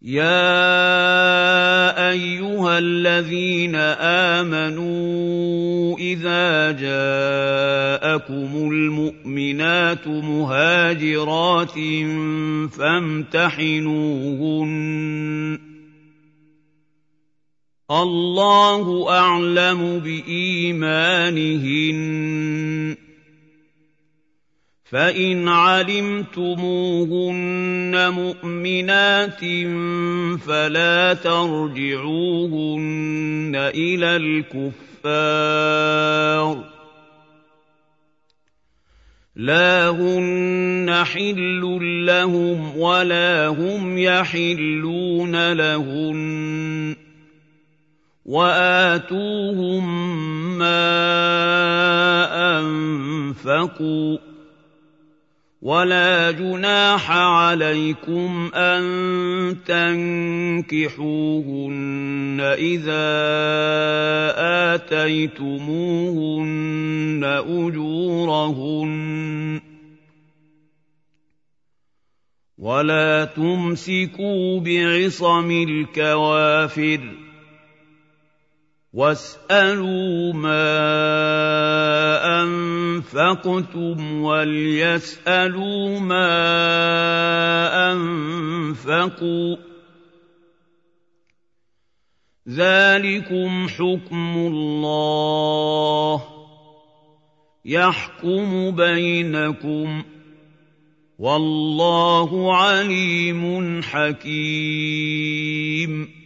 يَا أَيُّهَا الَّذِينَ آمَنُوا إِذَا جَاءَكُمُ الْمُؤْمِنَاتُ مُهَاجِرَاتٍ فَامْتَحِنُوهُنَّ ۖ اللَّهُ أَعْلَمُ بِإِيمَانِهِنَّ ۖ فَإِنْ عَلِمْتُمُوهُنَّ مُؤْمِنَاتٍ فَلَا تَرْجِعُوهُنَّ إِلَى الْكُفَّارِ ۖ لَا هُنَّ حِلٌّ لَّهُمْ وَلَا هُمْ يَحِلُّونَ لَهُنَّ ۖ وَآتُوهُم مَّا أَنفَقُوا ۚ وَلَا جُنَاحَ عَلَيْكُمْ أَن تَنكِحُوهُنَّ إِذَا آتَيْتُمُوهُنَّ أُجُورَهُنَّ ۚ وَلَا تُمْسِكُوا بِعِصَمِ الْكَوَافِرِ وَاسْأَلُوا مَا أَنفَقْتُمْ وَلْيَسْأَلُوا مَا أَنفَقُوا ۚ ذَٰلِكُمْ حُكْمُ اللَّهِ ۖ يَحْكُمُ بَيْنَكُمْ ۚ وَاللَّهُ عَلِيمٌ حَكِيمٌ.